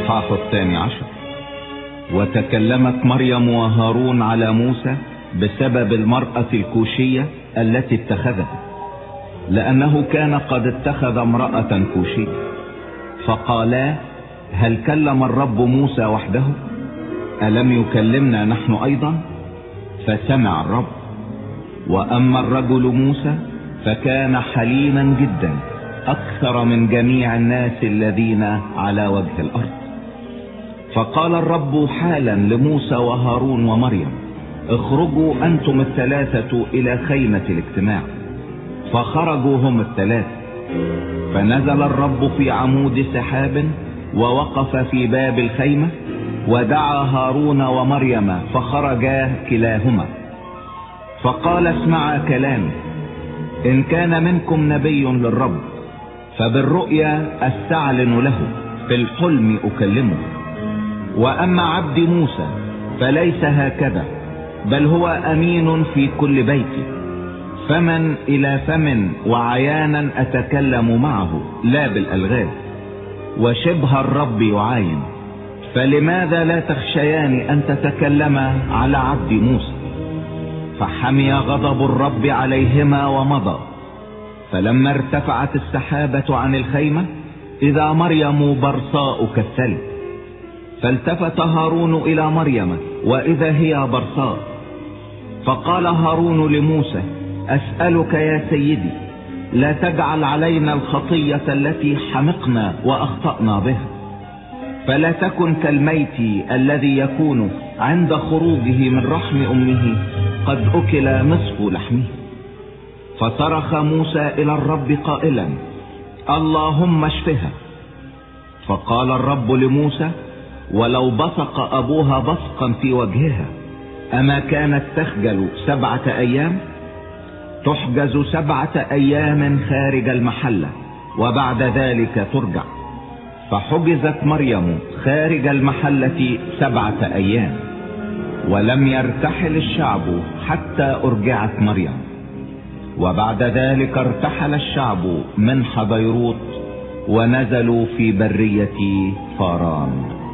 الإصحاح 12. وتكلمت مريم وهارون على موسى بسبب المرأة الكوشية التي اتخذها، لأنه كان قد اتخذ امرأة كوشية. فقالا: هل كلم الرب موسى وحده؟ ألم يكلمنا نحن أيضا؟ فسمع الرب. وأما الرجل موسى فكان حليما جدا، أكثر من جميع الناس الذين على وجه الأرض. فقال الرب حالا لموسى وهارون ومريم: اخرجوا أنتم الثلاثة إلى خيمة الاجتماع. فخرجوا هم الثلاثة. فنزل الرب في عمود سحاب ووقف في باب الخيمة، ودعا هارون ومريم فخرجا كلاهما. فقال: اسمعا كلامي، إن كان منكم نبي للرب فبالرؤيا استعلن له، في الحلم أكلمه. وأما عبد موسى فليس هكذا، بل هو أمين في كل بيتي، فمن إلى فم وعيانا أتكلم معه، لا بالألغاز، وشبه الرب يعاين. فلماذا لا تخشيان أن تتكلما على عبد موسى؟ فحمي غضب الرب عليهما ومضى. فلما ارتفعت السحابة عن الخيمة إذا مريم برصاء كالثلج. فالتفت هارون إلى مريم وإذا هي برصاء. فقال هارون لموسى: أسألك يا سيدي، لا تجعل علينا الخطية التي حمقنا وأخطأنا بها، فلا تكن كالميت الذي يكون عند خروجه من رحم أمه قد أكل نصف لحمه. فصرخ موسى إلى الرب قائلا: اللهم اشفها. فقال الرب لموسى: ولو بصق أبوها بصقا في وجهها أما كانت تخجل 7 أيام؟ تحجز 7 أيام خارج المحلة، وبعد ذلك ترجع. فحجزت مريم خارج المحلة 7 أيام، ولم يرتحل الشعب حتى أرجعت مريم. وبعد ذلك ارتحل الشعب من حضيروت ونزلوا في برية فاران.